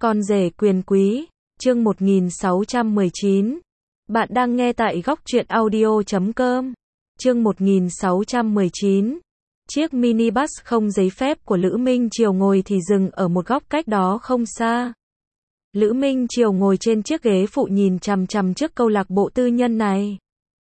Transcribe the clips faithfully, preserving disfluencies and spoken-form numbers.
Con rể quyền quý, chương một nghìn sáu trăm mười chín. Bạn đang nghe tại góc truyện audio chấm com. Chương một nghìn sáu trăm mười chín. Chiếc minibus không giấy phép của Lữ Minh Triều ngồi thì dừng ở một góc cách đó không xa. Lữ Minh Triều ngồi trên chiếc ghế phụ nhìn chằm chằm trước câu lạc bộ tư nhân này.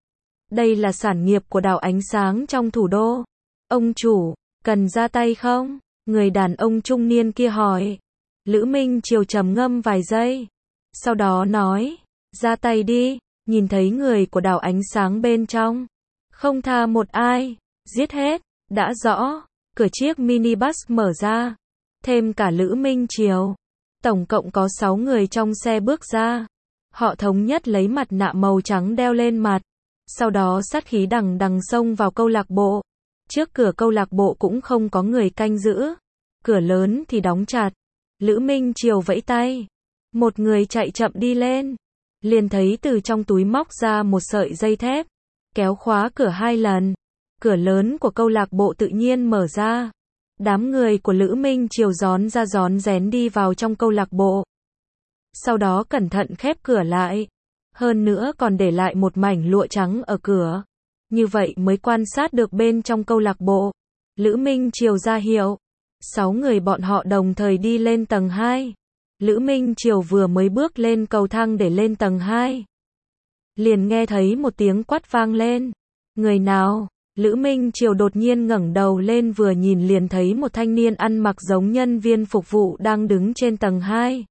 Đây là sản nghiệp của đảo ánh sáng trong thủ đô. Ông chủ, cần ra tay không? Người đàn ông trung niên kia hỏi. Lữ Minh Triều trầm ngâm vài giây. Sau đó nói, ra tay đi, nhìn thấy người của đảo ánh sáng bên trong. Không tha một ai, giết hết, đã rõ. Cửa chiếc minibus mở ra. Thêm cả Lữ Minh Triều. Tổng cộng có sáu người trong xe bước ra. Họ thống nhất lấy mặt nạ màu trắng đeo lên mặt. Sau đó sát khí đằng đằng xông vào câu lạc bộ. Trước cửa câu lạc bộ cũng không có người canh giữ. Cửa lớn thì đóng chặt. Lữ Minh Triều vẫy tay. Một người chạy chậm đi lên. Liền thấy từ trong túi móc ra một sợi dây thép. Kéo khóa cửa hai lần. Cửa lớn của câu lạc bộ tự nhiên mở ra. Đám người của Lữ Minh Triều rón ra rón rén đi vào trong câu lạc bộ. Sau đó cẩn thận khép cửa lại. Hơn nữa còn để lại một mảnh lụa trắng ở cửa. Như vậy mới quan sát được bên trong câu lạc bộ. Lữ Minh Triều ra hiệu. Sáu người bọn họ đồng thời đi lên tầng hai. Lữ Minh Triều vừa mới bước lên cầu thang để lên tầng hai. Liền nghe thấy một tiếng quát vang lên. Người nào? Lữ Minh Triều đột nhiên ngẩng đầu lên vừa nhìn liền thấy một thanh niên ăn mặc giống nhân viên phục vụ đang đứng trên tầng hai.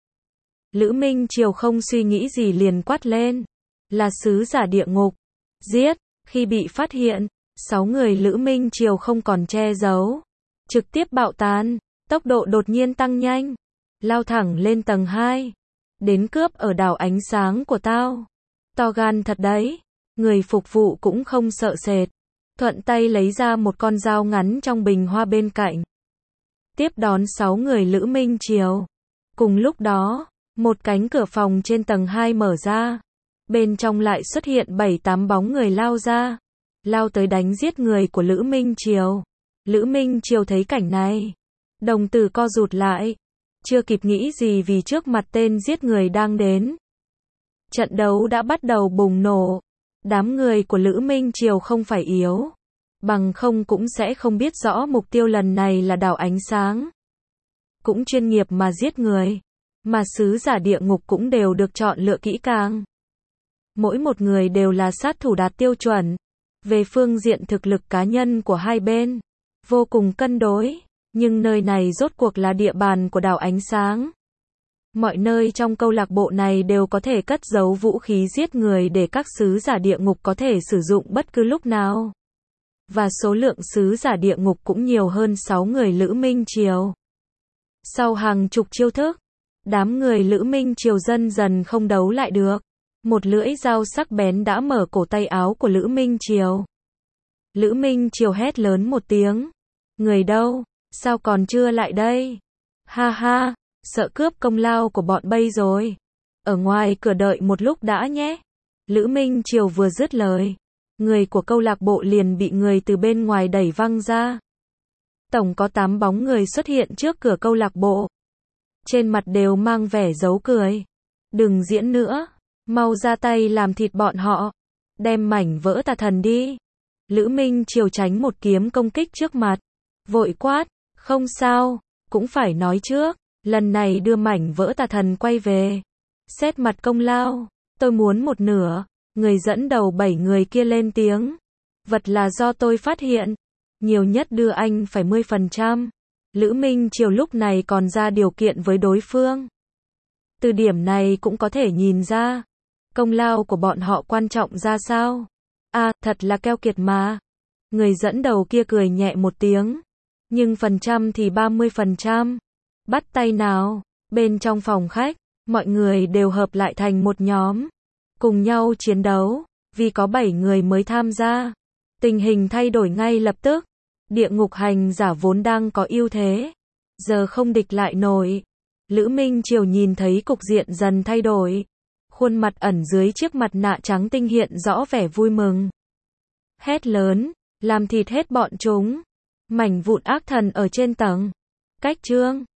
Lữ Minh Triều không suy nghĩ gì liền quát lên. Là sứ giả địa ngục. Giết. Khi bị phát hiện, sáu người Lữ Minh Triều không còn che giấu. Trực tiếp bạo tán, tốc độ đột nhiên tăng nhanh. Lao thẳng lên tầng hai. Đến cướp ở đảo ánh sáng của tao. To gan thật đấy. Người phục vụ cũng không sợ sệt. Thuận tay lấy ra một con dao ngắn trong bình hoa bên cạnh. Tiếp đón sáu người Lữ Minh Triều. Cùng lúc đó, một cánh cửa phòng trên tầng hai mở ra. Bên trong lại xuất hiện bảy tám bóng người lao ra. Lao tới đánh giết người của Lữ Minh Triều. Lữ Minh Triều thấy cảnh này. Đồng tử co rụt lại. Chưa kịp nghĩ gì vì trước mặt tên giết người đang đến. Trận đấu đã bắt đầu bùng nổ. Đám người của Lữ Minh Triều không phải yếu. Bằng không cũng sẽ không biết rõ mục tiêu lần này là đảo ánh sáng. Cũng chuyên nghiệp mà giết người. Mà sứ giả địa ngục cũng đều được chọn lựa kỹ càng. Mỗi một người đều là sát thủ đạt tiêu chuẩn. Về phương diện thực lực cá nhân của hai bên. Vô cùng cân đối. Nhưng nơi này rốt cuộc là địa bàn của đảo ánh sáng. Mọi nơi trong câu lạc bộ này đều có thể cất giấu vũ khí giết người để các sứ giả địa ngục có thể sử dụng bất cứ lúc nào. Và số lượng sứ giả địa ngục cũng nhiều hơn sáu người Lữ Minh Triều. Sau hàng chục chiêu thức, đám người Lữ Minh Triều dần dần không đấu lại được. Một lưỡi dao sắc bén đã mở cổ tay áo của Lữ Minh Triều. Lữ Minh Triều hét lớn một tiếng. Người đâu? Sao còn chưa lại đây? Ha ha, sợ cướp công lao của bọn bây rồi. Ở ngoài cửa đợi một lúc đã nhé. Lữ Minh Triều vừa dứt lời. Người của câu lạc bộ liền bị người từ bên ngoài đẩy văng ra. Tổng có tám bóng người xuất hiện trước cửa câu lạc bộ. Trên mặt đều mang vẻ giấu cười. Đừng diễn nữa. Mau ra tay làm thịt bọn họ. Đem mảnh vỡ tà thần đi. Lữ Minh Triều tránh một kiếm công kích trước mặt. Vội quát. Không sao. Cũng phải nói trước. Lần này đưa mảnh vỡ tà thần quay về. Xét mặt công lao. Tôi muốn một nửa. Người dẫn đầu bảy người kia lên tiếng. Vật là do tôi phát hiện. Nhiều nhất đưa anh phải mười phần trăm. Lữ Minh Triều lúc này còn ra điều kiện với đối phương. Từ điểm này cũng có thể nhìn ra. Công lao của bọn họ quan trọng ra sao. À, thật là keo kiệt mà. Người dẫn đầu kia cười nhẹ một tiếng. Nhưng phần trăm thì ba mươi phần trăm. Bắt tay nào. Bên trong phòng khách, mọi người đều hợp lại thành một nhóm. Cùng nhau chiến đấu. Vì có bảy người mới tham gia. Tình hình thay đổi ngay lập tức. Địa ngục hành giả vốn đang có ưu thế. Giờ không địch lại nổi. Lữ Minh Triều nhìn thấy cục diện dần thay đổi. Khuôn mặt ẩn dưới chiếc mặt nạ trắng tinh hiện rõ vẻ vui mừng. Hét lớn. Làm thịt hết bọn chúng. Mảnh vụn ác thần ở trên tầng. Cách trương.